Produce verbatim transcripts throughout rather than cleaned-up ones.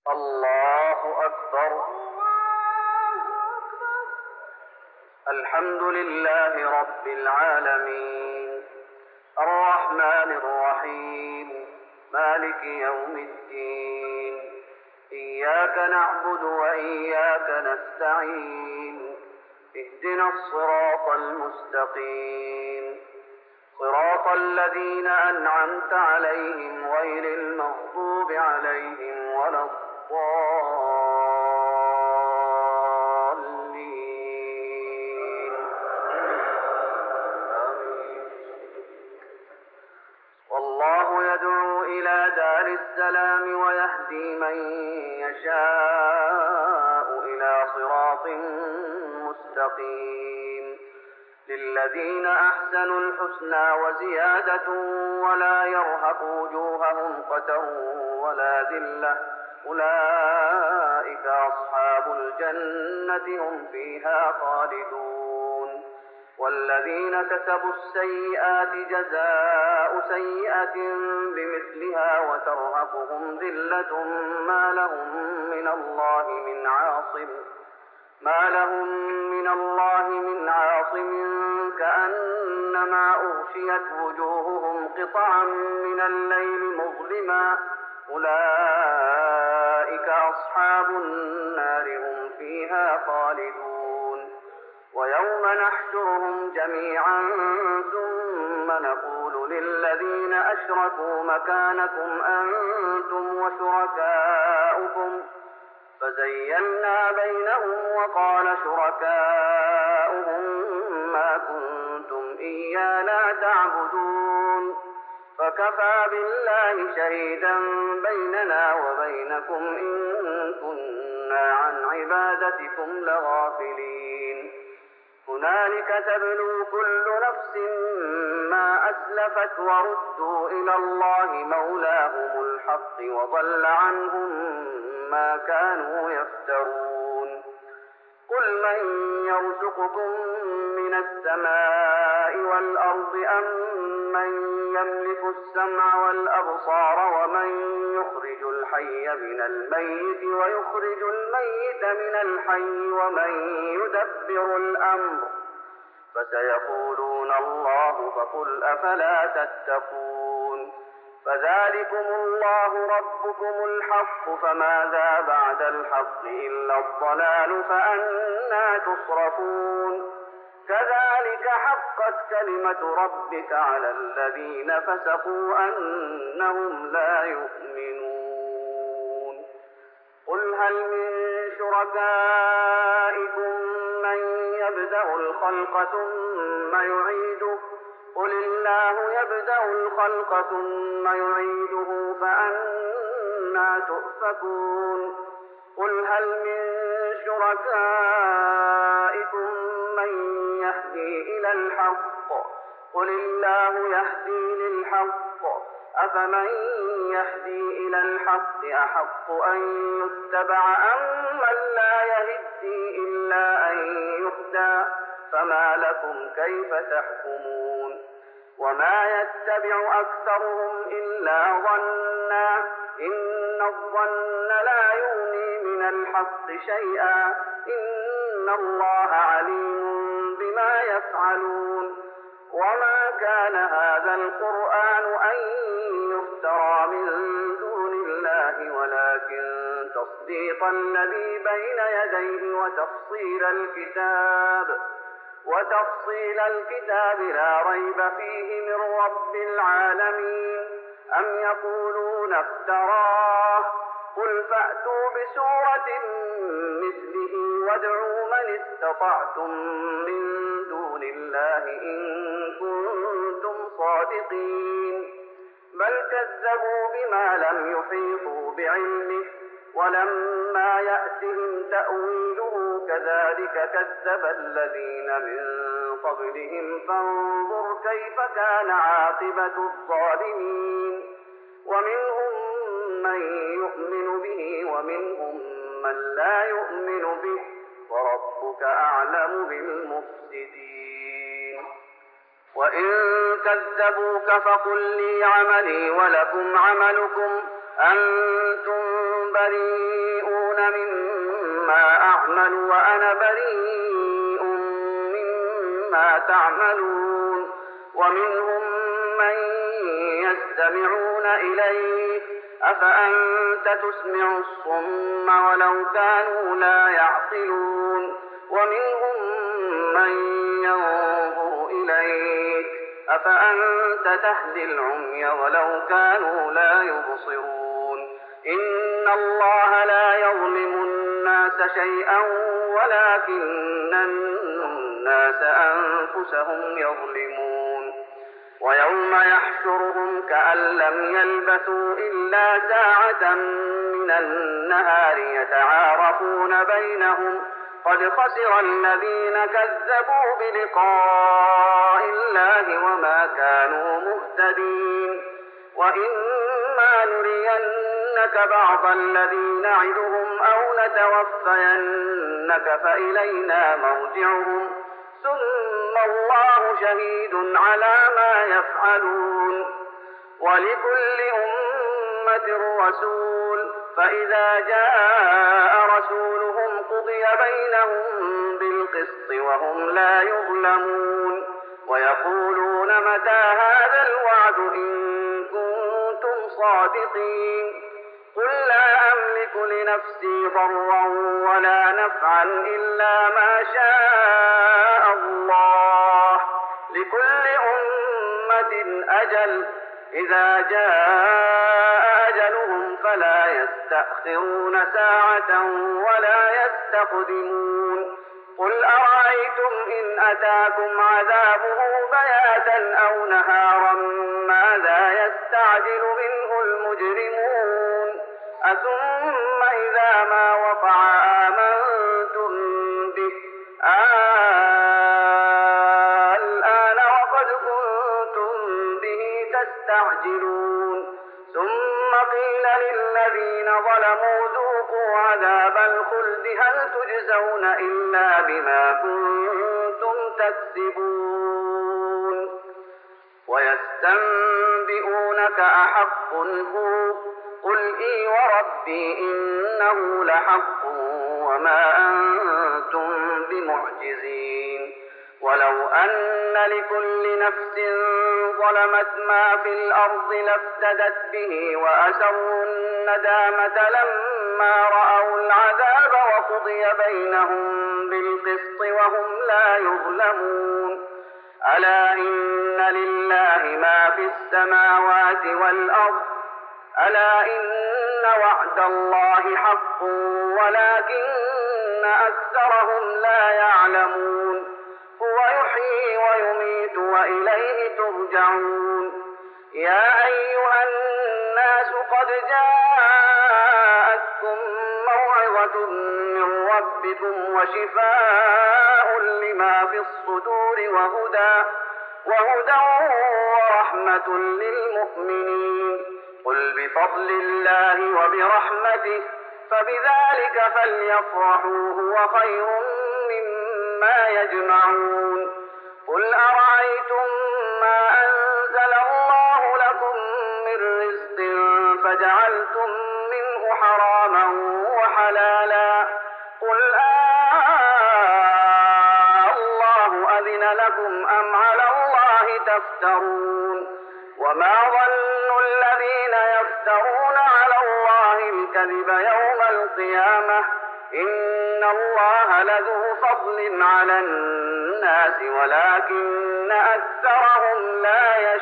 الله أكبر. الحمد لله رب العالمين، الرحمن الرحيم، مالك يوم الدين. إياك نعبد وإياك نستعين، اهدنا الصراط المستقيم، صراط الذين أنعمت عليهم غير المغضوب عليهم ولا الضالين. آمين. والله يدعو إلى دار السلام ويهدي من يشاء إلى صراط مستقيم. للذين أحسنوا الحسنى وزيادة ولا يرهق وجوههم قتر ولا ذلة، أولئك أصحاب الجنة هم فيها خالدون. والذين كسبوا السيئات جزاء سيئة بمثلها وترهقهم ذلة ما لهم من الله من عاصم ما لهم من الله من عاصم كأنما أغشيت وجوههم قطعا من الليل مظلما، أولئك أصحاب النار هم فيها خالدون. ويوم نحشرهم جميعا ثم نقول للذين أشركوا مكانكم أنتم وشركاؤكم، فزيّلنا بينهم وقال شركاؤهم ما كنتم إيانا تعبدون، فكفى بالله شهيدا بيننا وبينكم إن كنا عن عبادتكم لغافلين. هنالك تبلو كل نفس ما أسلفت وردوا إلى الله مولاهم الحق وضل عنهم ما كانوا يفترون. قل من يرزقكم من السماء والأرض أم من يملك السمع والأبصار ومن يخرج الحي من الميت ويخرج الميت من الحي ومن يدبر الأمر، فسيقولون الله فقل أفلا تتقون. فذلكم الله ربكم الحق، فماذا بعد الحق إلا الضلال، فأنى تصرفون. كذلك حقت كلمة ربك على الذين فسقوا أنهم لا يؤمنون. قل هل من شركائكم من يبدأ الخلق ثم يعيده، قل الله يبدأ الخلق ثم يعيده فأنى تؤفكون. قل هل من شركائكم من يهدي إلى الحق، قل الله يهدي للحق، أفمن يهدي إلى الحق أحق أن يتبع أم من لا يهدي إلا أن يهدى، فما لكم كيف تحكمون. وما يتبع أكثرهم إلا ظنا، إن الظن لا يغني من الحق شيئا، إن الله عليم بما يفعلون. وما كان هذا القرآن أن يفترى من دون الله ولكن تصديق الذي بين يديه وتفصيل الكتاب وتفصيل الكتاب لا ريب فيه من رب العالمين. أم يقولون افتراه، قل فأتوا بسورة مثله وادعوا من استطعتم من دون الله إن كنتم صادقين. بل كذبوا بما لم يحيطوا بعلمه، ولما يأتهم تأويله كذلك كذب الذين من قبلهم، فانظر كيف كان عاقبة الظالمين. ومنهم من يؤمن به ومنهم من لا يؤمن به، وربك أعلم بالمفسدين. وإن كذبوك فقل لي عملي ولكم عملكم، أنتم بريئون مما أعمل وأنا بريء مما تعملون ومنهم من يستمعون إليك أفأنت تسمع الصم ولو كانوا لا يعقلون ومنهم من ينظر إليك أفأنت تهدي العمي ولو كانوا لا يبصرون إن الله لا يظلم الناس شيئا ولكن الناس أنفسهم يظلمون ويوم يحشرهم كأن لم يلبثوا إلا ساعة من النهار يتعارفون بينهم قد خسر الذين كذبوا بلقاء الله وما كانوا مهتدين وإما نرينك بعض الذي نعدهم أو نتوفينك فإلينا مرجعهم ثم الله شهيد على ما يفعلون ولكل أمة رسول فإذا جاء رسولهم قضي بينهم بالقسط وهم لا يظلمون ويقولون متى هذا الوعد إن كنتم صادقين قل لا أملك لنفسي ضرا ولا نفعا إلا ما شاء الله لكل أمة أجل إذا جاء أجلهم فلا يستأخرون ساعة ولا يستقدمون قل أرأيتم إن أتاكم عذابه بياتا أو نهارا ماذا يستعجل منه المجرمون أثم إذا ما وقع آمنتم به الآن وقد كنتم به تستعجلون ثم قيل للذين ظلموا ذوقوا عذاب الخلد هل تجزون إلا بما كنتم تكسبون ويستنبئونك أحق هو قل إي وربي إنه لحق وما أنتم بمعجزين ولو أن لكل نفس ظلمت ما في الأرض لافتدت به وأسروا الندامة لما رأوا العذاب وقضي بينهم بالقسط وهم لا يظلمون ألا إن لله ما في السماوات والأرض ألا إن وعد الله حق ولكن أكثرهم لا يعلمون هو يحيي ويميت وإليه ترجعون يا أيها الناس قد جاءتكم موعظة من ربكم وشفاء لما في الصدور وهدى وهدى ورحمة للمؤمنين قل بفضل الله وبرحمته فبذلك فليفرحوا هو خير مما يجمعون قل أرأيتم ما أنزل الله لكم من رزق فجعلتم منه حراما وحلالا قل آه الله أذن لكم أم على الله تفترون وما ظن الذين يفترون على الله الكذب يوم القيامة إن الله لذو فضل على الناس ولكن أكثرهم لا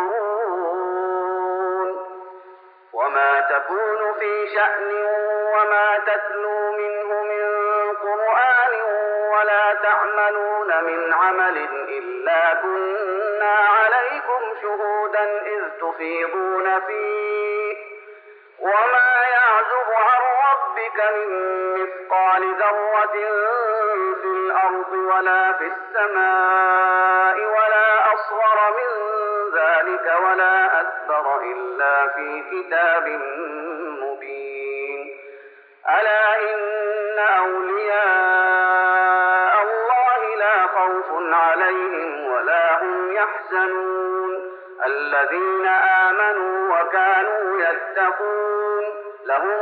يشكرون وما تكون في شأن وما تتلو منه من قرآن ولا تعملون من عمل إلا كنا عليكم شهودا إذ تفيضون فيه وما يعزب عن ربك من مثقال ذرة في الأرض ولا في السماء ولا أصغر من ذلك ولا أكبر إلا في كتاب مبين ألا إن أولياء الله لا خوف عليهم ولا هم يحزنون الذين آمنوا وكانوا يتقون لهم البشرى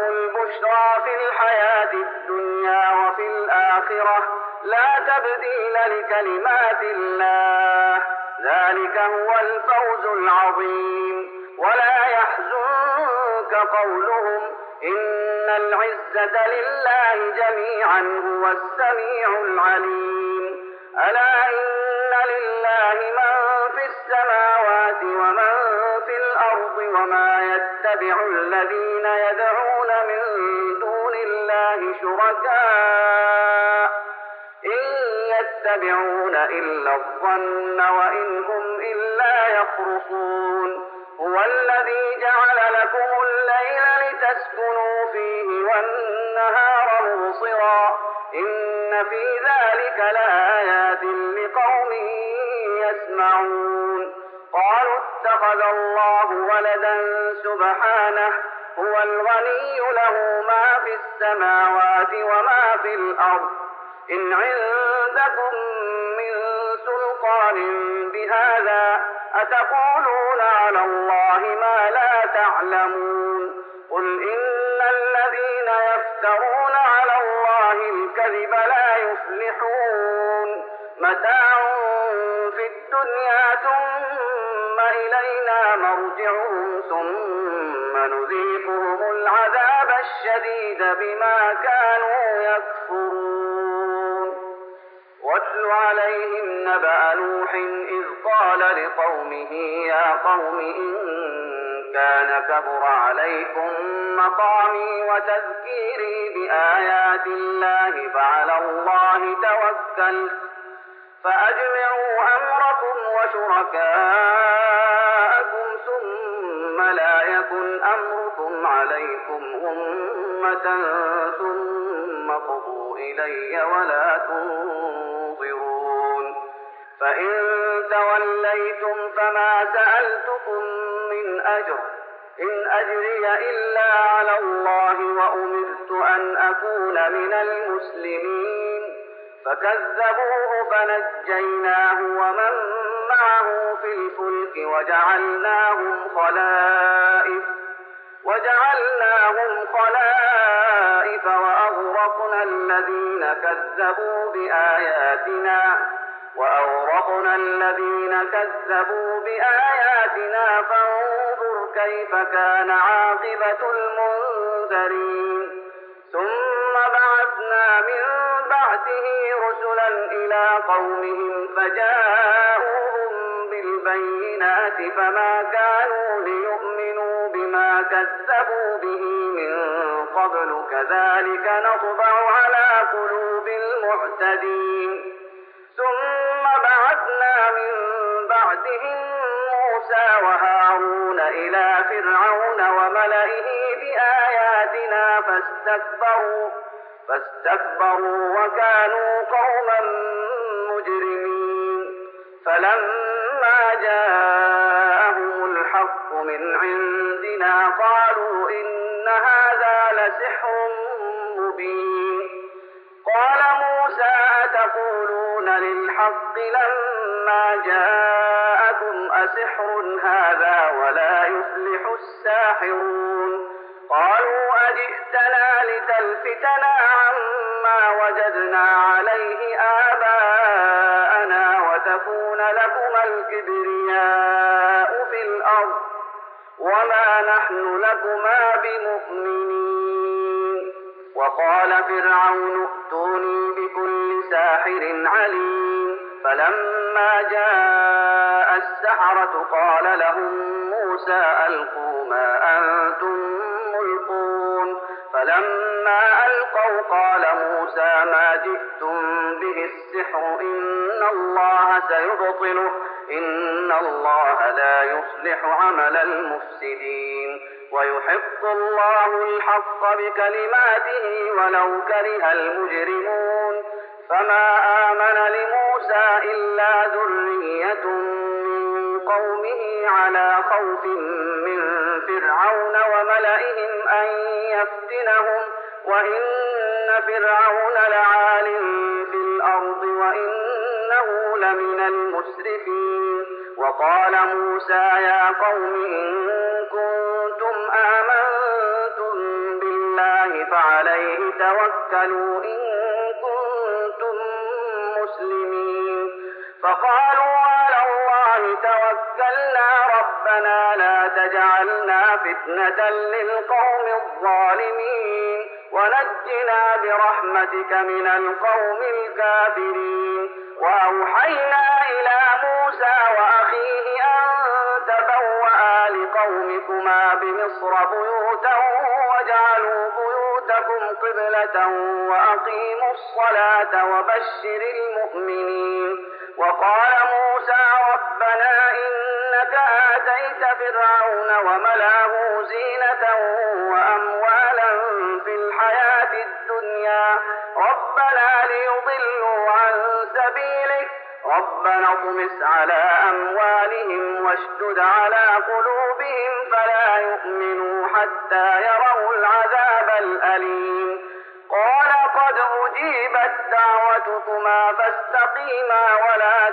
البشرى في الحياة الدنيا وفي الآخرة لا تبديل لكلمات الله ذلك هو الفوز العظيم. ولا يحزنك قولهم إن العزة لله جميعا هو السميع العليم. ألا إن لله من في السماوات ومن في الأرض وما يتبع الذين يدعون من دون الله شركاء إن يتبعون إلا الظن وإن هم إلا يخرصون. هو الذي جعل لكم الليل لتسكنوا فيه والنهار مبصرا إن في ذلك لآيات لقوم يسمعون. قالوا اتخذ الله ولدا سبحانه هو الغني له ما في السماوات وما في الأرض إن عندكم من سلطان بهذا أتقولون على الله ما لا تعلمون. قل إن الذين يفترون على الله الكذب لا يفلحون. متاع في الدنيا ثم إلينا مرجعهم ثم نذيقهم العذاب الشديد بما كانوا يكفرون. واتل عليهم نبأ نوح إذ قال لقومه يا قوم إن كان كبر عليكم مقامي وتذكيري بآيات الله فعلى الله توكلت فأجمعوا أمركم وشركاءكم ثم لا يكن أمركم عليكم غمة ثم قضوا إلي ولا تنظرون. فإن توليتم فما سألتكم من أجر إن أجري إلا على الله وأمرت أن أكون من المسلمين. فكذبوه فنجيناه ومن معه في الفلك وجعلناهم خلائف وجعلناهم خلائف وأغرقنا الذين كذبوا بآياتنا وأورقنا الذين كذبوا بآياتنا فانظر كيف كان عاقبة المنذرين. ثم بعثنا من بعده رسلا إلى قومهم فجاءوهم بالبينات فما كانوا ليؤمنوا بما كذبوا به من قبل كذلك نطبع على قلوب المعتدين. ثم بعثنا من بعدهم موسى وهارون إلى فرعون وملئه بآياتنا فاستكبروا فاستكبروا وكانوا قوما مجرمين. فلما جاءهم الحق من عندنا قالوا إن هذا لسحر مبين. قال موسى أتقولون للحق لما جاءكم أسحر هذا ولا يفلح الساحرون. قالوا أجئتنا لتلفتنا عما وجدنا عليه آباءنا وتكون لكما الكبرياء في الأرض وما نحن لكما بمؤمنين. وقال فرعون ائتوني بكل ساحر عليم. فلما جاء السحرة قال لهم موسى ألقوا ما أنتم ملقون. فلما ألقوا قال موسى ما جئتم به السحر إن الله سيبطله إن الله لا يصلح عمل المفسدين ويحق الله الحق بكلماته ولو كره المجرمون. فما آمن لموسى إلا ذرية من قومه على خوف من فرعون وملئهم أن يفتنهم وإن فرعون لعال في الأرض وإنه لمن المسرفين. وقال موسى يا قوم إن كنتم آمنتم بالله فعليه توكلوا إن كنتم مسلمين فقالوا على الله توكلنا ربنا لا تجعلنا فتنة للقوم الظالمين ونجنا برحمتك من القوم الكافرين وأوحينا إلى موسى وأخيه أن تبوأ لقومكما بمصر بيوتا واجعلوا بيوتكم قبلة وأقيموا الصلاة وبشر المؤمنين وقال موسى ربنا إنك آتيت فرعون وملاه زينة وأموالا في الحياة الدنيا ربنا ليضلوا عن سبيلك ربنا اطمس على أموالهم واشدد على قلوبهم فلا يؤمنوا حتى يروا العذاب الأليم قال قد أجيبت دعوتكما فاستقيما ولا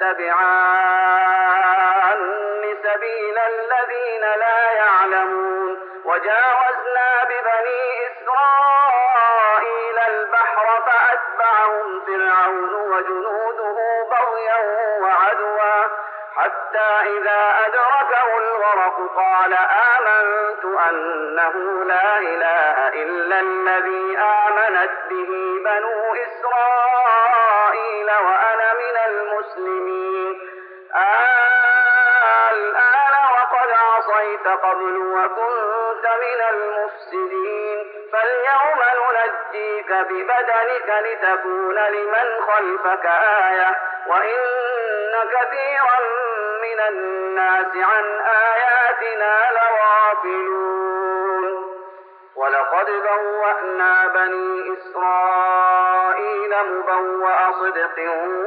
تتبعان سبيل الذين لا يعلمون وجاوزنا ببني إسرائيل البحر فأتبعهم فرعون وجنوده بغيا وعدوا حتى إذا أدركه الغرق قال آمنت أنه لا إله إلا الذي آمنت به بنو إسرائيل وأنا من المسلمين الآن وقد عصيت قبل وكنت من المفسدين فاليوم ننجيك ببدنك لتكون لمن خلفك آية وإن كثيرا من الناس عن آياتنا لغافلون ولقد بوأنا بني إسرائيل مبوأ صدق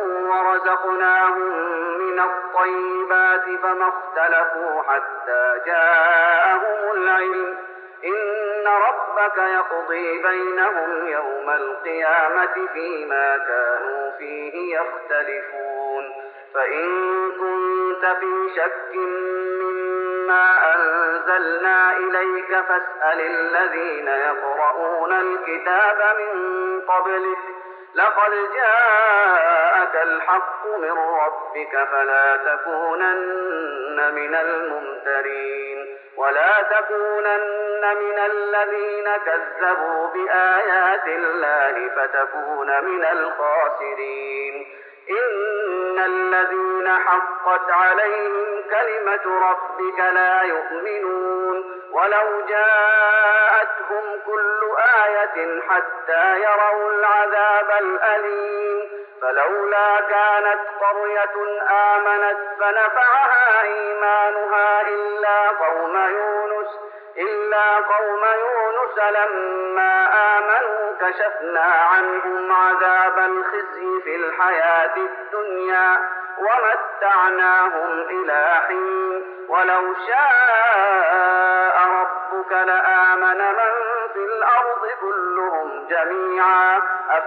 ورزقناهم من الطيبات فما اختلفوا حتى جاءهم العلم إن ربك يقضي بينهم يوم القيامة فيما كانوا فيه يختلفون فإن كنت في شك مما أنزلنا إليك فاسأل الذين يقرؤون الكتاب من قبلك لقد جاءك الحق من ربك فلا تكونن من الممترين ولا تكونن من الذين كذبوا بآيات الله فتكون من الخاسرين إن الذين حقت عليهم كلمة ربك لا يؤمنون ولو جاءتهم كل آية حتى يروا العذاب الأليم فلولا كانت قرية آمنت فنفعها إيمانها إلا قوم يونس إلا قوم يونس لما آمنوا كشفنا عنهم عذاب الخزي في الحياة الدنيا ومتعناهم إلى حين ولو شاء ربك لآمن من في الأرض كلهم جميعا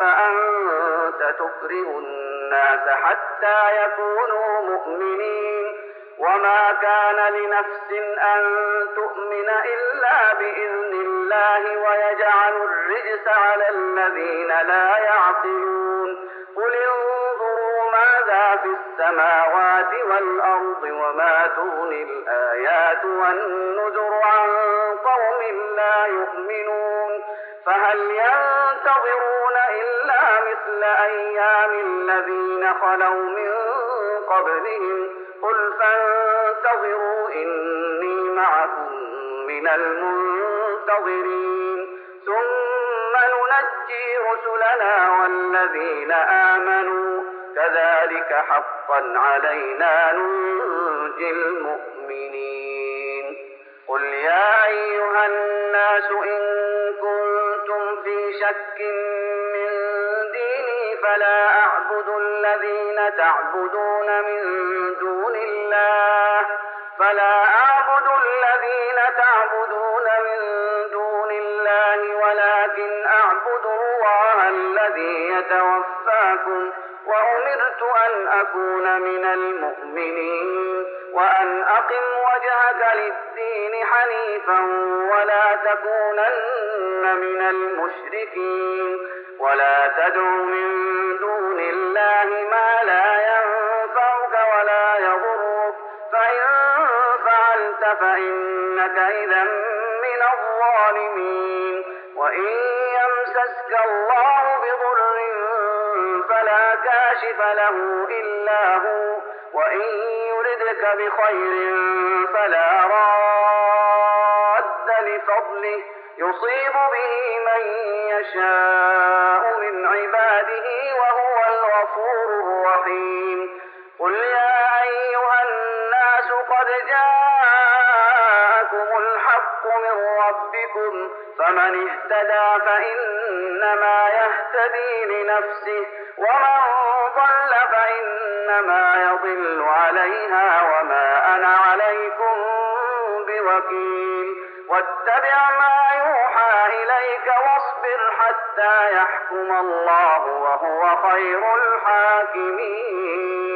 أفأنت تكره الناس حتى يكونوا مؤمنين وما كان لنفس أن تؤمن إلا بإذن الله ويجعل الرجس على الذين لا يعقلون قل انظروا ماذا في السماوات والأرض وما تغني الآيات والنذر عن قوم لا يؤمنون فهل ينتظرون إلا مثل أيام الذين خلوا من قبلهم قل فانتظروا إني معكم من المنتظرين ثم ننجي رسلنا والذين آمنوا كذلك حقا علينا ننجي المؤمنين قل يا أيها الناس إن كنتم في شك من ديني فلا أعبد الذين تعبدون من دون الله فلا أعبد الذين تعبدون من دون الله ولكن أعبد الله الذي يتوفاكم وأمرت أن أكون من المؤمنين وأن أقم وجهك للدين حنيفا ولا تكونن من المشركين ولا تدع من دون الله ما لا ينفعك ولا يضرك فإن فعلت فإنك إذا من الظالمين وإن يمسسك الله بضر فلا كاشف له إلا هو وإن يردك بخير فلا راد لفضله يصيب به من يشاء من عباده وهو الغفور الرحيم قل يا أيها الناس قد جاءكم الحق من ربكم فمن اهتدى فإنما يهتدي لنفسه ومن ضل فإنما يضل عليها وما أنا عليكم بوكيل واتبع ما يوحى إليك واصبر حتى يحكم الله وهو خير الحاكمين.